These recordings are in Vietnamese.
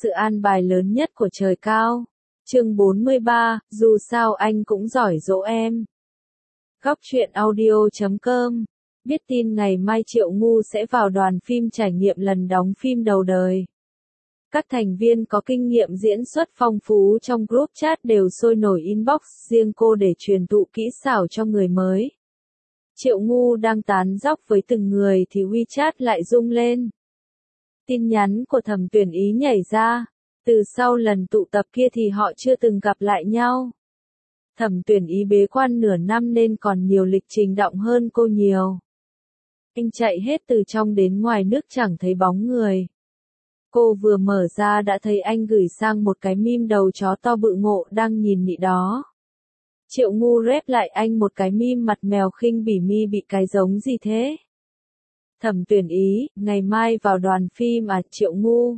sự an bài lớn nhất của trời cao. Chương 43, dù sao anh cũng giỏi dỗ em. Góc truyện audio.com. Biết tin ngày mai Triệu Ngu sẽ vào đoàn phim trải nghiệm lần đóng phim đầu đời. Các thành viên có kinh nghiệm diễn xuất phong phú trong group chat đều sôi nổi inbox riêng cô để truyền thụ kỹ xảo cho người mới. Triệu Ngu đang tán dóc với từng người thì WeChat lại rung lên. Tin nhắn của Thẩm Tuyển Ý nhảy ra. Từ sau lần tụ tập kia thì họ chưa từng gặp lại nhau. Thẩm Tuyển Ý bế quan nửa năm nên còn nhiều lịch trình đọng hơn cô nhiều. Anh chạy hết từ trong đến ngoài nước chẳng thấy bóng người. Cô vừa mở ra đã thấy anh gửi sang một cái meme đầu chó to bự ngộ đang nhìn nị đó. Triệu Ngu rep lại anh một cái meme mặt mèo khinh bỉ mi bị cái giống gì thế? Thẩm Tuyển Ý, ngày mai vào đoàn phim à Triệu Ngu?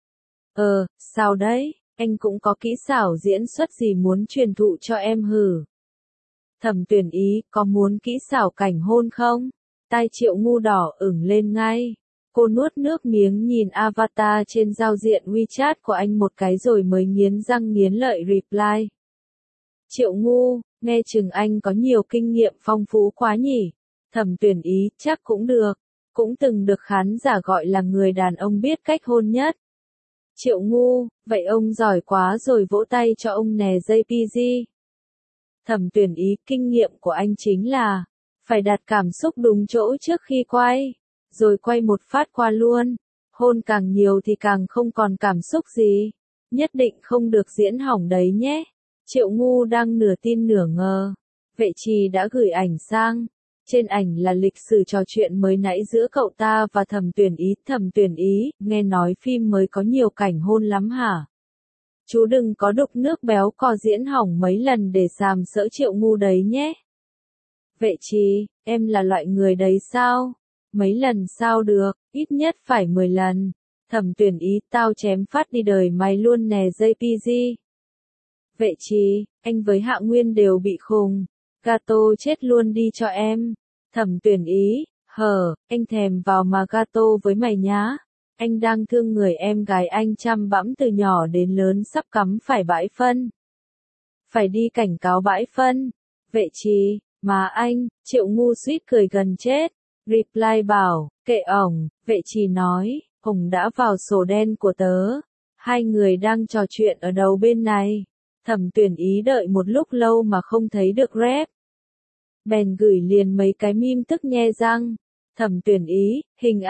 Sao đấy, anh cũng có kỹ xảo diễn xuất gì muốn truyền thụ cho em hử? Thẩm Tuyển Ý, có muốn kỹ xảo cảnh hôn không? Tai Triệu Ngu đỏ ửng lên ngay. Cô nuốt nước miếng nhìn avatar trên giao diện WeChat của anh một cái rồi mới nghiến răng nghiến lợi reply. Triệu Ngu, nghe chừng anh có nhiều kinh nghiệm phong phú quá nhỉ? Thẩm Tuyển Ý, chắc cũng được. Cũng từng được khán giả gọi là người đàn ông biết cách hôn nhất. Triệu Ngu, vậy ông giỏi quá rồi vỗ tay cho ông nè JPG. Thẩm Tuyển Ý, kinh nghiệm của anh chính là phải đặt cảm xúc đúng chỗ trước khi quay, rồi quay một phát qua luôn. Hôn càng nhiều thì càng không còn cảm xúc gì. Nhất định không được diễn hỏng đấy nhé. Triệu Ngu đang nửa tin nửa ngờ. Vệ Trì đã gửi ảnh sang. Trên ảnh là lịch sử trò chuyện mới nãy giữa cậu ta và Thẩm Tuyển Ý. Thẩm Tuyển Ý, nghe nói phim mới có nhiều cảnh hôn lắm hả? Chú đừng có đục nước béo cò diễn hỏng mấy lần để sàm sỡ Triệu Ngu đấy nhé. Vệ Trì, em là loại người đấy sao? Mấy lần sao được, ít nhất phải 10 lần. Thẩm Tuyển Ý, tao chém phát đi đời mày luôn nè JPG. Vệ Trì, anh với Hạ Nguyên đều bị khùng. Gato chết luôn đi cho em. Thẩm Tuyển Ý, anh thèm vào mà gato với mày nhá. Anh đang thương người em gái anh chăm bẵm từ nhỏ đến lớn sắp cắm phải bãi phân. Phải đi cảnh cáo bãi phân. Vệ Trì, mà anh, Triệu Ngu suýt cười gần chết. Reply bảo, kệ ổng, Vệ Trì nói, ổng đã vào sổ đen của tớ. Hai người đang trò chuyện ở đầu bên này. Thẩm Tuyển Ý đợi một lúc lâu mà không thấy được rep. Bèn gửi liền mấy cái meme tức nhe răng. Thẩm Tuyển Ý,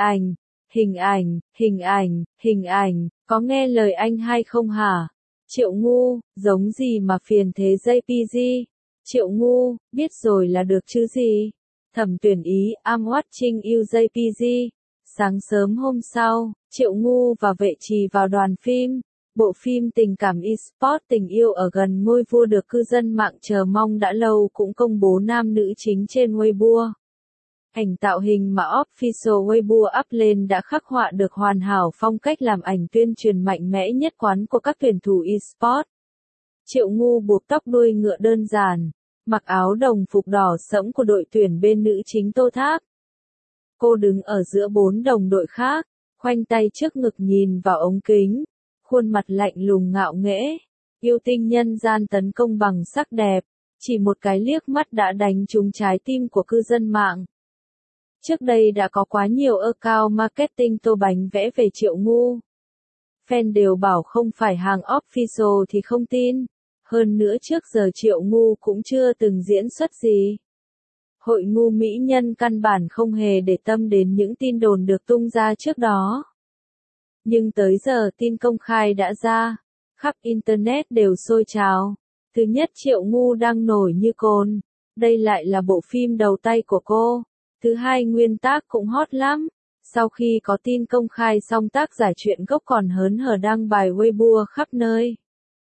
hình ảnh, có nghe lời anh hay không hả? Triệu Ngu, giống gì mà phiền thế JPG? Triệu Ngu, biết rồi là được chứ gì? Thẩm Tuyển Ý, I'm watching you JPG. Sáng sớm hôm sau, Triệu Ngu và Vệ Trì vào đoàn phim. Bộ phim tình cảm eSport tình yêu ở gần ngôi vua được cư dân mạng chờ mong đã lâu cũng công bố nam nữ chính trên Weibo. Ảnh tạo hình mà official Weibo up lên đã khắc họa được hoàn hảo phong cách làm ảnh tuyên truyền mạnh mẽ nhất quán của các tuyển thủ eSport. Triệu Ngu buộc tóc đuôi ngựa đơn giản, mặc áo đồng phục đỏ sẫm của đội tuyển bên nữ chính Tô Thác. Cô đứng ở giữa 4 đồng đội khác, khoanh tay trước ngực nhìn vào ống kính. Khuôn mặt lạnh lùng ngạo nghễ, yêu tinh nhân gian tấn công bằng sắc đẹp, chỉ một cái liếc mắt đã đánh trúng trái tim của cư dân mạng. Trước đây đã có quá nhiều account marketing tô bánh vẽ về Triệu Ngu. Fan đều bảo không phải hàng official thì không tin. Hơn nữa trước giờ Triệu Ngu cũng chưa từng diễn xuất gì. Hội ngu mỹ nhân căn bản không hề để tâm đến những tin đồn được tung ra trước đó. Nhưng tới giờ tin công khai đã ra, khắp Internet đều sôi trào. Thứ nhất Triệu Ngu đang nổi như cồn, đây lại là bộ phim đầu tay của cô. Thứ hai nguyên tác cũng hot lắm. Sau khi có tin công khai xong tác giả truyện gốc còn hớn hở đăng bài Weibo khắp nơi.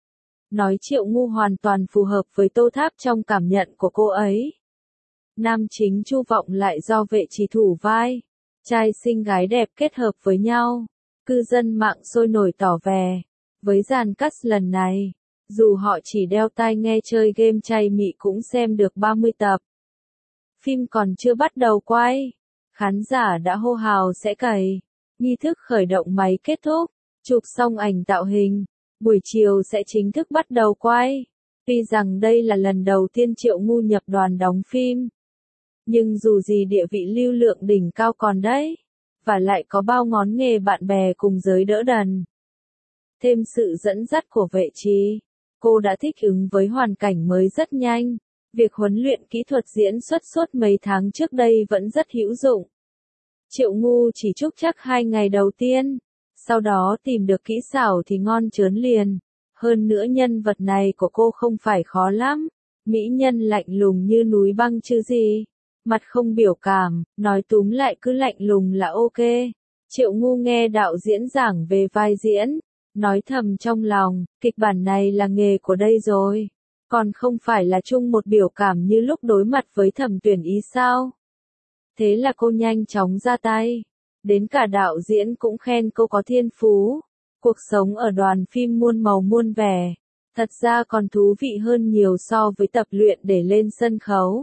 Nói Triệu Ngu hoàn toàn phù hợp với Tô Thác trong cảm nhận của cô ấy. Nam chính Chu Vọng lại do Vệ Trì thủ vai. Trai xinh gái đẹp kết hợp với nhau. Cư dân mạng sôi nổi tỏ vẻ. Với dàn cast lần này, dù họ chỉ đeo tai nghe chơi game chay mị cũng xem được 30 tập. Phim còn chưa bắt đầu quay. Khán giả đã hô hào sẽ cày. Nghi thức khởi động máy kết thúc. Chụp xong ảnh tạo hình, buổi chiều sẽ chính thức bắt đầu quay. Tuy rằng đây là lần đầu tiên Triệu Ngu nhập đoàn đóng phim, nhưng dù gì địa vị lưu lượng đỉnh cao còn đấy, và lại có bao ngón nghề bạn bè cùng giới đỡ đần. Thêm sự dẫn dắt của Vệ Trì, cô đã thích ứng với hoàn cảnh mới rất nhanh. Việc huấn luyện kỹ thuật diễn xuất suốt mấy tháng trước đây vẫn rất hữu dụng. Triệu Ngu chỉ trúc chắc 2 ngày đầu tiên, sau đó tìm được kỹ xảo thì ngon chớn liền. Hơn nữa nhân vật này của cô không phải khó lắm, mỹ nhân lạnh lùng như núi băng chứ gì. Mặt không biểu cảm, nói túm lại cứ lạnh lùng là ok. Triệu Ngu nghe đạo diễn giảng về vai diễn, nói thầm trong lòng, kịch bản này là nghề của đây rồi. Còn không phải là chung một biểu cảm như lúc đối mặt với Thẩm Tuyển Ý sao? Thế là cô nhanh chóng ra tay. Đến cả đạo diễn cũng khen cô có thiên phú. Cuộc sống ở đoàn phim muôn màu muôn vẻ. Thật ra còn thú vị hơn nhiều so với tập luyện để lên sân khấu.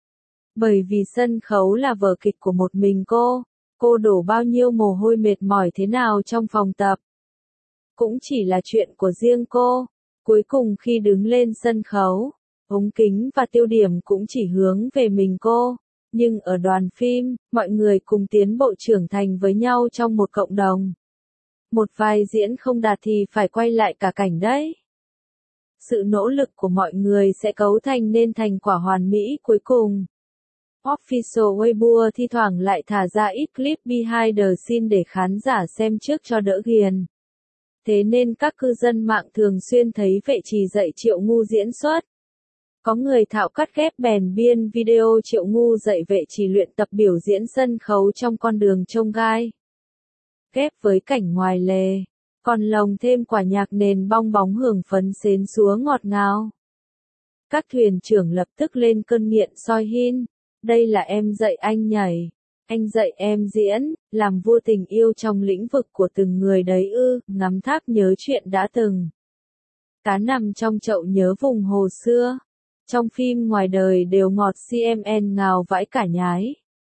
Bởi vì sân khấu là vở kịch của một mình cô đổ bao nhiêu mồ hôi mệt mỏi thế nào trong phòng tập. Cũng chỉ là chuyện của riêng cô. Cuối cùng khi đứng lên sân khấu, ống kính và tiêu điểm cũng chỉ hướng về mình cô. Nhưng ở đoàn phim, mọi người cùng tiến bộ trưởng thành với nhau trong một cộng đồng. Một vai diễn không đạt thì phải quay lại cả cảnh đấy. Sự nỗ lực của mọi người sẽ cấu thành nên thành quả hoàn mỹ cuối cùng. Official Weibo thi thoảng lại thả ra ít clip behind the scene để khán giả xem trước cho đỡ ghiền. Thế nên các cư dân mạng thường xuyên thấy Vệ Trì dạy Triệu Ngu diễn xuất. Có người thạo cắt ghép bèn biên video Triệu Ngu dạy Vệ Trì luyện tập biểu diễn sân khấu trong con đường chông gai. Ghép với cảnh ngoài lề, còn lồng thêm quả nhạc nền bong bóng hưởng phấn xến xúa ngọt ngào. Các thuyền trưởng lập tức lên cơn nghiện soi hin. Đây là em dạy anh nhảy, anh dạy em diễn, làm vua tình yêu trong lĩnh vực của từng người đấy ư, ngắm thác nhớ chuyện đã từng. Cá nằm trong chậu nhớ vùng hồ xưa. Trong phim ngoài đời đều ngọt CMN ngào vãi cả nhái.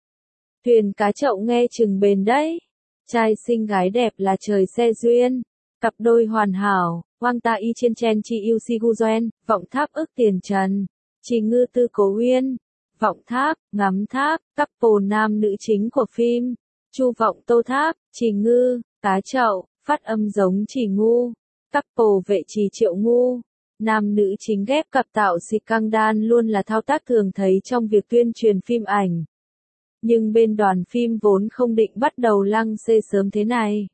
Thuyền cá chậu nghe chừng bền đấy. Trai xinh gái đẹp là trời xe duyên. Cặp đôi hoàn hảo, Wang Ta Y Chiên Chen Chi Yêu Si Gu Doen, Vọng Tháp ức tiền trần. Trì Ngư Tư Cố Uyên. Vọng Tháp, Ngắm Tháp, couple nam nữ chính của phim. Chu Vọng Tô Tháp, Trì Ngư, Cá Chậu, phát âm giống Trì Ngu. Couple Vệ Trì Triệu Ngu. Nam nữ chính ghép cặp tạo si căng đan luôn là thao tác thường thấy trong việc tuyên truyền phim ảnh. Nhưng bên đoàn phim vốn không định bắt đầu lăng xê sớm thế này.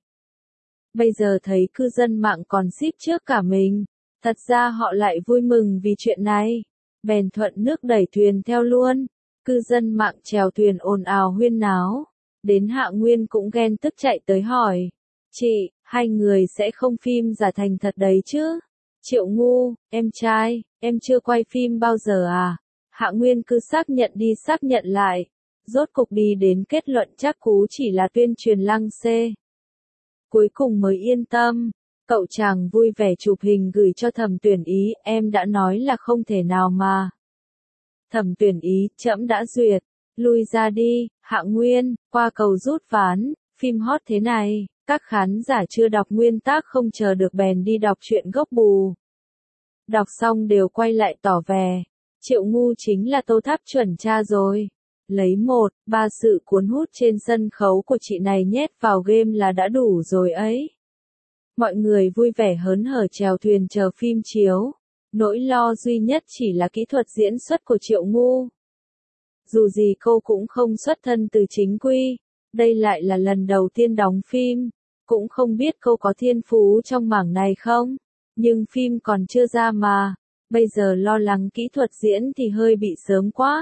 Bây giờ thấy cư dân mạng còn ship trước cả mình. Thật ra họ lại vui mừng vì chuyện này. Bèn thuận nước đẩy thuyền theo luôn. Cư dân mạng chèo thuyền ồn ào huyên náo. Đến Hạ Nguyên cũng ghen tức chạy tới hỏi. Chị, hai người sẽ không phim giả thành thật đấy chứ? Triệu Ngu, em trai, em chưa quay phim bao giờ à? Hạ Nguyên cứ xác nhận đi xác nhận lại. Rốt cục đi đến kết luận chắc cú chỉ là tuyên truyền lăng xê. Cuối cùng mới yên tâm. Cậu chàng vui vẻ chụp hình gửi cho Thẩm Tuyển Ý, em đã nói là không thể nào mà. Thẩm Tuyển Ý, trẫm đã duyệt. Lui ra đi, Hạ Nguyên, qua cầu rút ván, phim hot thế này, các khán giả chưa đọc nguyên tác không chờ được bèn đi đọc truyện gốc bù. Đọc xong đều quay lại tỏ vẻ, Triệu Ngu chính là Tô Tháp chuẩn cha rồi. Lấy 1-3 sự cuốn hút trên sân khấu của chị này nhét vào game là đã đủ rồi ấy. Mọi người vui vẻ hớn hở chèo thuyền chờ phim chiếu. Nỗi lo duy nhất chỉ là kỹ thuật diễn xuất của Triệu Ngu. Dù gì cô cũng không xuất thân từ chính quy, đây lại là lần đầu tiên đóng phim, cũng không biết cô có thiên phú trong mảng này không, nhưng phim còn chưa ra mà, bây giờ lo lắng kỹ thuật diễn thì hơi bị sớm quá.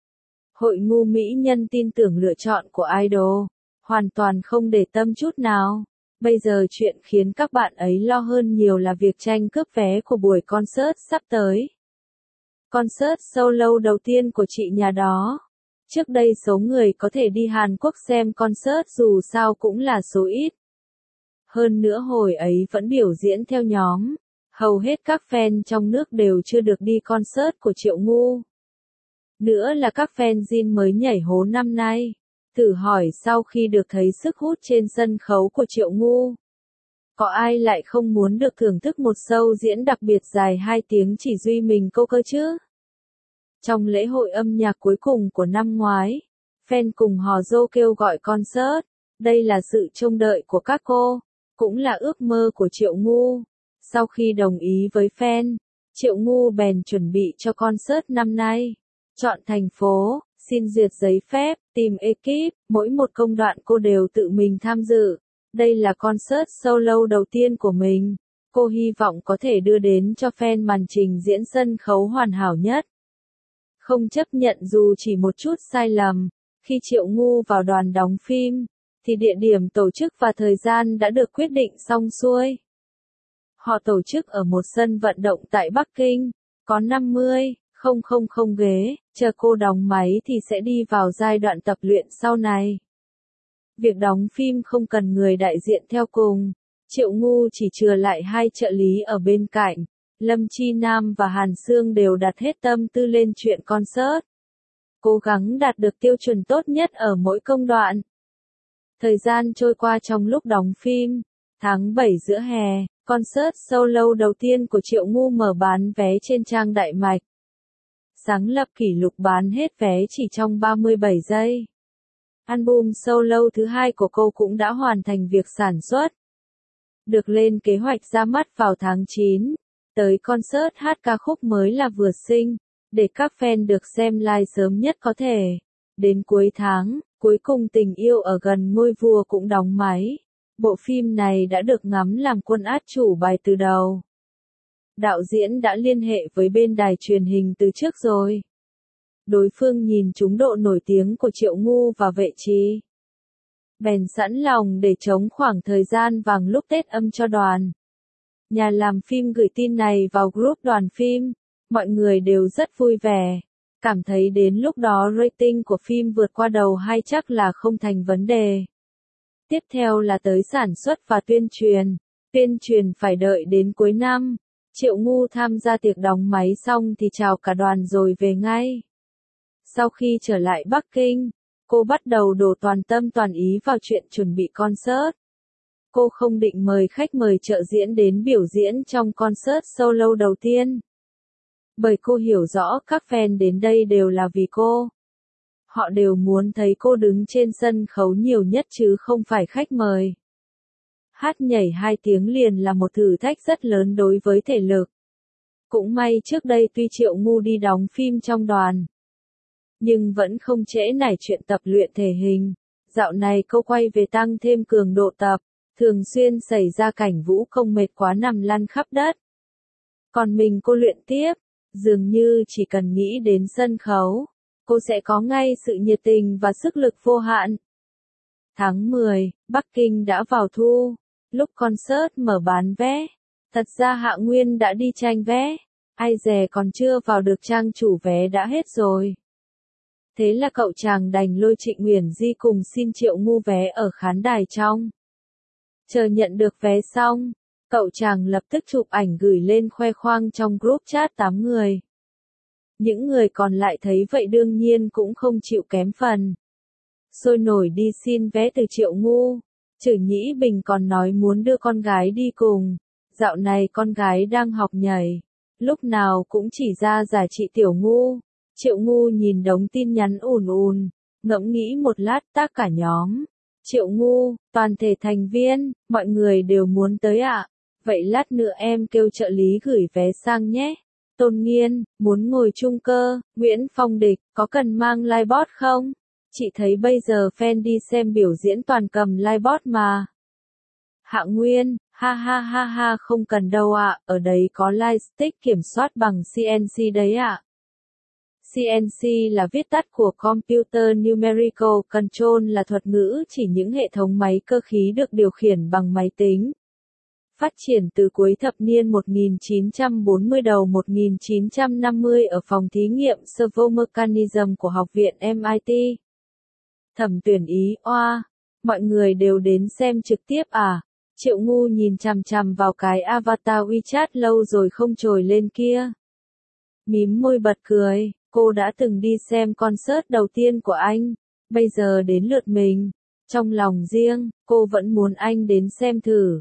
Hội ngu mỹ nhân tin tưởng lựa chọn của idol, hoàn toàn không để tâm chút nào. Bây giờ chuyện khiến các bạn ấy lo hơn nhiều là việc tranh cướp vé của buổi concert sắp tới. Concert solo đầu tiên của chị nhà đó. Trước đây số người có thể đi Hàn Quốc xem concert dù sao cũng là số ít. Hơn nữa hồi ấy vẫn biểu diễn theo nhóm. Hầu hết các fan trong nước đều chưa được đi concert của Triệu Ngu. Nữa là các fan Jin mới nhảy hố năm nay. Thử hỏi sau khi được thấy sức hút trên sân khấu của Triệu Ngu. Có ai lại không muốn được thưởng thức một show diễn đặc biệt dài 2 tiếng chỉ duy mình cô cơ chứ? Trong lễ hội âm nhạc cuối cùng của năm ngoái, fan cùng hò rô kêu gọi concert. Đây là sự trông đợi của các cô, cũng là ước mơ của Triệu Ngu. Sau khi đồng ý với fan, Triệu Ngu bèn chuẩn bị cho concert năm nay. Chọn thành phố, xin duyệt giấy phép, tìm ekip, mỗi một công đoạn cô đều tự mình tham dự. Đây là concert solo đầu tiên của mình. Cô hy vọng có thể đưa đến cho fan màn trình diễn sân khấu hoàn hảo nhất. Không chấp nhận dù chỉ một chút sai lầm. Khi Triệu Ngu vào đoàn đóng phim, thì địa điểm tổ chức và thời gian đã được quyết định xong xuôi. Họ tổ chức ở một sân vận động tại Bắc Kinh, có 50,000 ghế, chờ cô đóng máy thì sẽ đi vào giai đoạn tập luyện sau này. Việc đóng phim không cần người đại diện theo cùng, Triệu Ngu chỉ chừa lại 2 trợ lý ở bên cạnh. Lâm Chi Nam và Hàn Sương đều đặt hết tâm tư lên chuyện concert. Cố gắng đạt được tiêu chuẩn tốt nhất ở mỗi công đoạn. Thời gian trôi qua trong lúc đóng phim. Tháng 7 giữa hè, concert solo đầu tiên của Triệu Ngu mở bán vé trên trang Đại Mạch. Sáng lập kỷ lục bán hết vé chỉ trong 37 giây. Album solo thứ 2 của cô cũng đã hoàn thành việc sản xuất. Được lên kế hoạch ra mắt vào tháng 9. Tới concert hát ca khúc mới là Vừa Sinh, để các fan được xem live sớm nhất có thể. Đến cuối tháng, cuối cùng Tình Yêu ở Gần Ngôi Vua cũng đóng máy. Bộ phim này đã được ngắm làm quân át chủ bài từ đầu. Đạo diễn đã liên hệ với bên đài truyền hình từ trước rồi. Đối phương nhìn trúng độ nổi tiếng của Triệu Ngu và Vệ Trí, bèn sẵn lòng để trống khoảng thời gian vàng lúc Tết âm cho đoàn. Nhà làm phim gửi tin này vào group đoàn phim, mọi người đều rất vui vẻ, cảm thấy đến lúc đó rating của phim vượt qua đầu 2 chắc là không thành vấn đề. Tiếp theo là tới sản xuất và tuyên truyền phải đợi đến cuối năm. Triệu Ngu tham gia tiệc đóng máy xong thì chào cả đoàn rồi về ngay. Sau khi trở lại Bắc Kinh, cô bắt đầu đổ toàn tâm toàn ý vào chuyện chuẩn bị concert. Cô không định mời khách mời trợ diễn đến biểu diễn trong concert solo đầu tiên. Bởi cô hiểu rõ các fan đến đây đều là vì cô. Họ đều muốn thấy cô đứng trên sân khấu nhiều nhất chứ không phải khách mời. Hát nhảy 2 tiếng liền là một thử thách rất lớn đối với thể lực. Cũng may trước đây tuy Triệu Ngu đi đóng phim trong đoàn, nhưng vẫn không trễ nải chuyện tập luyện thể hình. Dạo này cô quay về tăng thêm cường độ tập, thường xuyên xảy ra cảnh vũ công mệt quá nằm lăn khắp đất. Còn mình cô luyện tiếp, dường như chỉ cần nghĩ đến sân khấu, cô sẽ có ngay sự nhiệt tình và sức lực vô hạn. Tháng 10, Bắc Kinh đã vào thu, lúc concert mở bán vé. Thật ra Hạ Nguyên đã đi tranh vé, ai dè còn chưa vào được trang chủ vé đã hết rồi. Thế là cậu chàng đành lôi Trịnh Uyển Di cùng xin Triệu Ngu vé ở khán đài trong. Chờ nhận được vé xong, cậu chàng lập tức chụp ảnh gửi lên khoe khoang trong group chat 8 người. Những người còn lại thấy vậy đương nhiên cũng không chịu kém phần. Sôi nổi đi xin vé từ Triệu Ngu. Chử Nhĩ Bình còn nói muốn đưa con gái đi cùng. Dạo này con gái đang học nhảy. Lúc nào cũng chỉ ra giả chị Tiểu Ngu. Triệu Ngu nhìn đống tin nhắn ùn, ngẫm nghĩ một lát tác cả nhóm. Triệu Ngu, toàn thể thành viên, mọi người đều muốn tới ạ. Vậy lát nữa em kêu trợ lý gửi vé sang nhé. Tôn Nghiên, muốn ngồi chung cơ. Nguyễn Phong Địch, có cần mang livebot không? Chị thấy bây giờ fan đi xem biểu diễn toàn cầm livebot mà. Hạ Nguyên, ha ha ha ha không cần đâu ạ, ở đấy có lightstick kiểm soát bằng CNC đấy ạ. CNC là viết tắt của Computer Numerical Control, là thuật ngữ chỉ những hệ thống máy cơ khí được điều khiển bằng máy tính. Phát triển từ cuối thập niên 1940 đầu 1950 ở phòng thí nghiệm Servomechanism của Học viện MIT. Thẩm tuyển ý, oa, mọi người đều đến xem trực tiếp à? Triệu Ngu nhìn chằm chằm vào cái avatar WeChat lâu rồi không trồi lên kia. Mím môi bật cười, cô đã từng đi xem concert đầu tiên của anh, bây giờ đến lượt mình. Trong lòng riêng, cô vẫn muốn anh đến xem thử.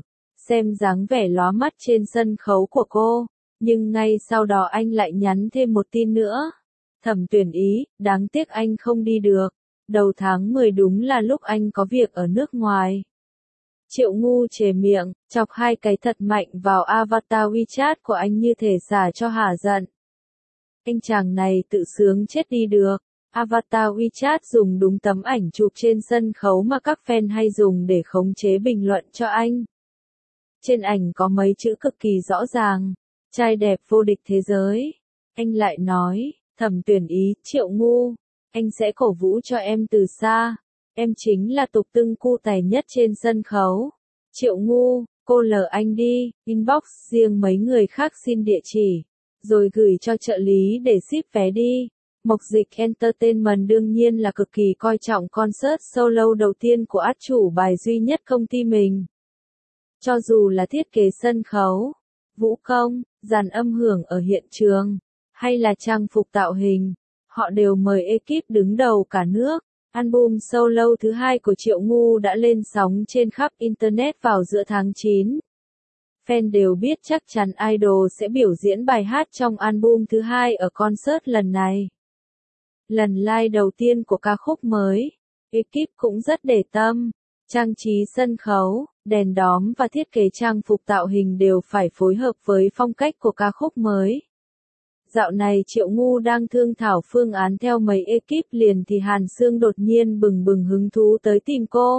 xem dáng vẻ lóa mắt trên sân khấu của cô, nhưng ngay sau đó anh lại nhắn thêm một tin nữa. Thẩm Tuyển Ý, đáng tiếc anh không đi được. Đầu tháng 10 đúng là lúc anh có việc ở nước ngoài. Triệu Ngu chề miệng, chọc hai cái thật mạnh vào avatar WeChat của anh như thể xả cho hả giận. Anh chàng này tự sướng chết đi được. Avatar WeChat dùng đúng tấm ảnh chụp trên sân khấu mà các fan hay dùng để khống chế bình luận cho anh. Trên ảnh có mấy chữ cực kỳ rõ ràng, trai đẹp vô địch thế giới. Anh lại nói, Thẩm Tuyển Ý, Triệu Ngu, anh sẽ cổ vũ cho em từ xa. Em chính là tục tưng cu tài nhất trên sân khấu. Triệu Ngu, cô lờ anh đi, inbox riêng mấy người khác xin địa chỉ, rồi gửi cho trợ lý để ship vé đi. Mộc Dịch Entertainment đương nhiên là cực kỳ coi trọng concert solo đầu tiên của át chủ bài duy nhất công ty mình. Cho dù là thiết kế sân khấu, vũ công, dàn âm hưởng ở hiện trường, hay là trang phục tạo hình, họ đều mời ekip đứng đầu cả nước. Album solo thứ hai của Triệu Ngu đã lên sóng trên khắp Internet vào giữa tháng 9. Fan đều biết chắc chắn idol sẽ biểu diễn bài hát trong album thứ hai ở concert lần này. Lần live đầu tiên của ca khúc mới, ekip cũng rất để tâm. Trang trí sân khấu, đèn đóm và thiết kế trang phục tạo hình đều phải phối hợp với phong cách của ca khúc mới. Dạo này Triệu Ngu đang thương thảo phương án theo mấy ekip liền thì Hàn Sương đột nhiên bừng bừng hứng thú tới tìm cô.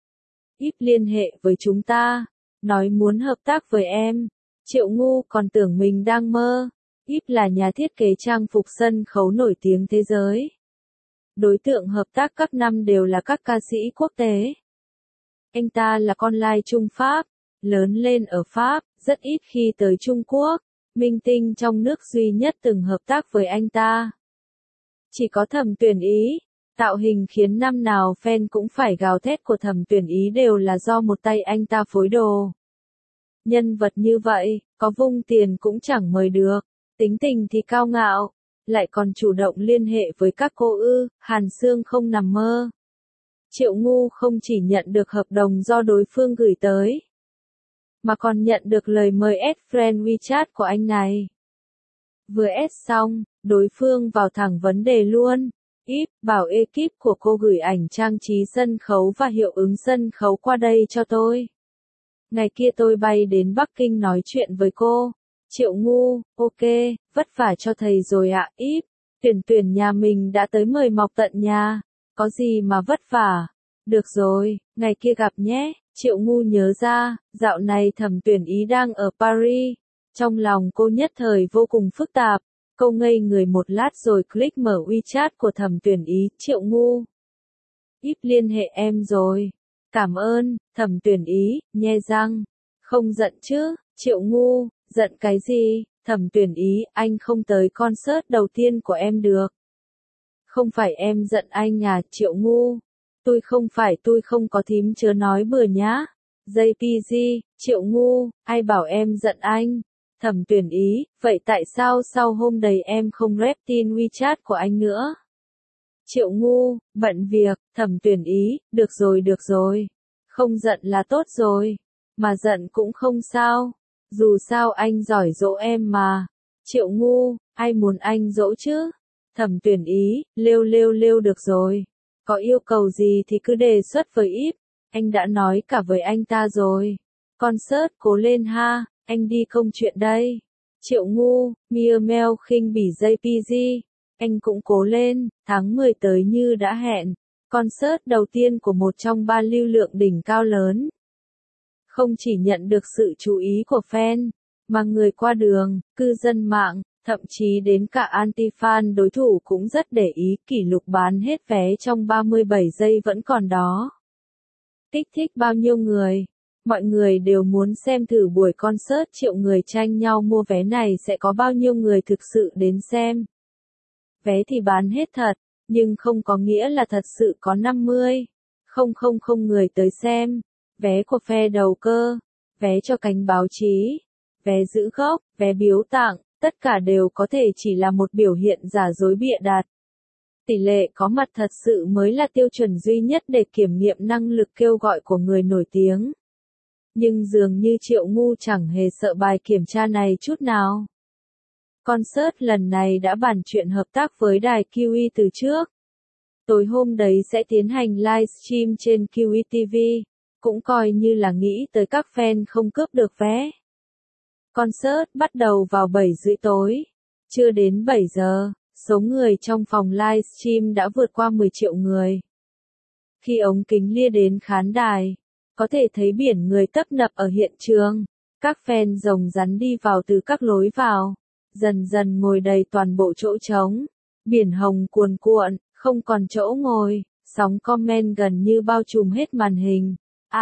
Íp liên hệ với chúng ta, nói muốn hợp tác với em. Triệu Ngu còn tưởng mình đang mơ. Íp là nhà thiết kế trang phục sân khấu nổi tiếng thế giới. Đối tượng hợp tác các năm đều là các ca sĩ quốc tế. Anh ta là con lai Trung Pháp, lớn lên ở Pháp, rất ít khi tới Trung Quốc. Minh tinh trong nước duy nhất từng hợp tác với anh ta chỉ có Thẩm Tuyển Ý. Tạo hình khiến năm nào fan cũng phải gào thét của Thẩm Tuyển Ý đều là do một tay anh ta phối đồ. Nhân vật như vậy, có vung tiền cũng chẳng mời được. Tính tình thì cao ngạo, lại còn chủ động liên hệ với các cô ư. Hàn Sương không nằm mơ. Triệu Ngu không chỉ nhận được hợp đồng do đối phương gửi tới, mà còn nhận được lời mời add friend WeChat của anh này. Vừa add xong, đối phương vào thẳng vấn đề luôn. Íp, bảo ekip của cô gửi ảnh trang trí sân khấu và hiệu ứng sân khấu qua đây cho tôi. Ngày kia tôi bay đến Bắc Kinh nói chuyện với cô. Triệu Ngu, ok, vất vả cho thầy rồi ạ. Íp, tuyển nhà mình đã tới mời mọc tận nhà. Có gì mà vất vả. Được rồi, ngày kia gặp nhé. Triệu Ngu nhớ ra, dạo này Thẩm Tuyển Ý đang ở Paris. Trong lòng cô nhất thời vô cùng phức tạp. Cô ngây người một lát rồi click mở WeChat của Thẩm Tuyển Ý. Triệu Ngu, Íp liên hệ em rồi. Cảm ơn. Thẩm Tuyển Ý, nhe răng. Không giận chứ. Triệu Ngu, giận cái gì? Thẩm Tuyển Ý, anh không tới concert đầu tiên của em được. Không phải em giận anh à? Triệu Ngu, tôi không có thím chớ nói bừa nhá. JPG, Triệu Ngu, ai bảo em giận anh? Thẩm Tuyển Ý, vậy tại sao sau hôm đầy em không rep tin WeChat của anh nữa? Triệu Ngu, bận việc. Thẩm Tuyển Ý, được rồi. Không giận là tốt rồi. Mà giận cũng không sao. Dù sao anh giỏi dỗ em mà. Triệu Ngu, ai muốn anh dỗ chứ? Thẩm Tuyển Ý, lêu được rồi. Có yêu cầu gì thì cứ đề xuất với Íp. Anh đã nói cả với anh ta rồi. Concert cố lên ha, anh đi công chuyện đây. Triệu Ngu, Mia Mel khinh bỉ JPG. Anh cũng cố lên, tháng 10 tới như đã hẹn. Concert đầu tiên của một trong ba lưu lượng đỉnh cao lớn. Không chỉ nhận được sự chú ý của fan, mà người qua đường, cư dân mạng, thậm chí đến cả anti-fan đối thủ cũng rất để ý. Kỷ lục bán hết vé trong 37 giây vẫn còn đó. Kích thích bao nhiêu người? Mọi người đều muốn xem thử buổi concert triệu người tranh nhau mua vé này sẽ có bao nhiêu người thực sự đến xem. Vé thì bán hết thật, nhưng không có nghĩa là thật sự có 50,000 người tới xem. Vé của phe đầu cơ, vé cho cánh báo chí, vé giữ gốc, vé biếu tặng, tất cả đều có thể chỉ là một biểu hiện giả dối bịa đặt. Tỷ lệ có mặt thật sự mới là tiêu chuẩn duy nhất để kiểm nghiệm năng lực kêu gọi của người nổi tiếng. Nhưng dường như Triệu Ngu chẳng hề sợ bài kiểm tra này chút nào. Concert lần này đã bàn chuyện hợp tác với đài QE từ trước. Tối hôm đấy sẽ tiến hành livestream trên QE TV, cũng coi như là nghĩ tới các fan không cướp được vé. Concert bắt đầu vào 7:30 tối. Chưa đến 7 giờ, số người trong phòng livestream đã vượt qua 10 triệu người. Khi ống kính lia đến khán đài, có thể thấy biển người tấp nập ở hiện trường. Các fan rồng rắn đi vào từ các lối vào, dần dần ngồi đầy toàn bộ chỗ trống. Biển hồng cuồn cuộn, không còn chỗ ngồi, sóng comment gần như bao trùm hết màn hình.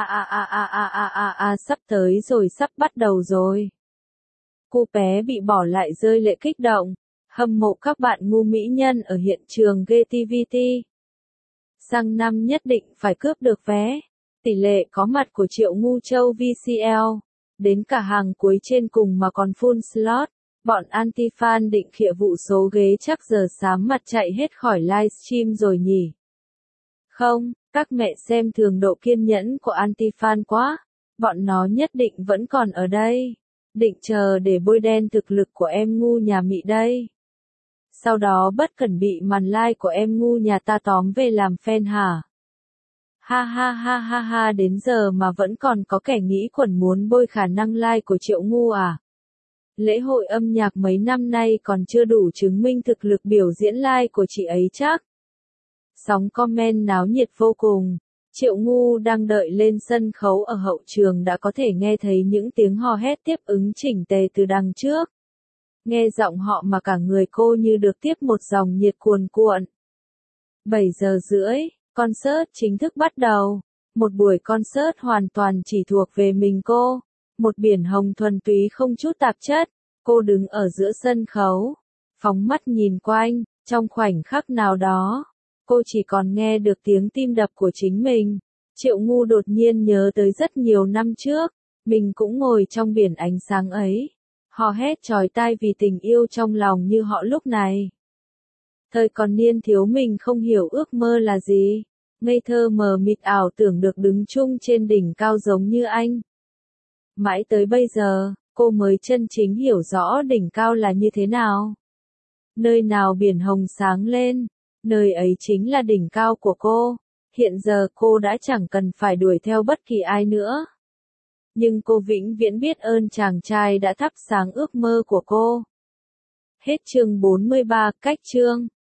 Sắp tới rồi, sắp bắt đầu rồi. Cô bé bị bỏ lại rơi lệ kích động, hâm mộ các bạn ngu mỹ nhân ở hiện trường GTVT. Sang năm nhất định phải cướp được vé. Tỷ lệ có mặt của Triệu Ngu Châu VCL, đến cả hàng cuối trên cùng mà còn full slot. Bọn anti-fan định khịa vụ số ghế chắc giờ sám mặt chạy hết khỏi livestream rồi nhỉ. Không, các mẹ xem thường độ kiên nhẫn của anti-fan quá. Bọn nó nhất định vẫn còn ở đây. Định chờ để bôi đen thực lực của em ngu nhà Mị đây. Sau đó bất cẩn bị màn like của em ngu nhà ta tóm về làm fan hả? Ha, đến giờ mà vẫn còn có kẻ nghĩ quẩn muốn bôi khả năng like của Triệu Ngu à? Lễ hội âm nhạc mấy năm nay còn chưa đủ chứng minh thực lực biểu diễn live của chị ấy chắc. Sóng comment náo nhiệt vô cùng. Triệu Ngu đang đợi lên sân khấu ở hậu trường đã có thể nghe thấy những tiếng hò hét tiếp ứng chỉnh tề từ đằng trước. Nghe giọng họ mà cả người cô như được tiếp một dòng nhiệt cuồn cuộn. 7:30, concert chính thức bắt đầu. Một buổi concert hoàn toàn chỉ thuộc về mình cô. Một biển hồng thuần túy không chút tạp chất. Cô đứng ở giữa sân khấu, phóng mắt nhìn quanh, trong khoảnh khắc nào đó, cô chỉ còn nghe được tiếng tim đập của chính mình. Triệu Ngu đột nhiên nhớ tới rất nhiều năm trước, mình cũng ngồi trong biển ánh sáng ấy, hò hét chói tai vì tình yêu trong lòng như họ lúc này. Thời còn niên thiếu mình không hiểu ước mơ là gì, ngây thơ mờ mịt ảo tưởng được đứng chung trên đỉnh cao giống như anh. Mãi tới bây giờ, cô mới chân chính hiểu rõ đỉnh cao là như thế nào. Nơi nào biển hồng sáng lên, nơi ấy chính là đỉnh cao của cô. Hiện giờ cô đã chẳng cần phải đuổi theo bất kỳ ai nữa. Nhưng cô vĩnh viễn biết ơn chàng trai đã thắp sáng ước mơ của cô. Hết chương 43, cách chương.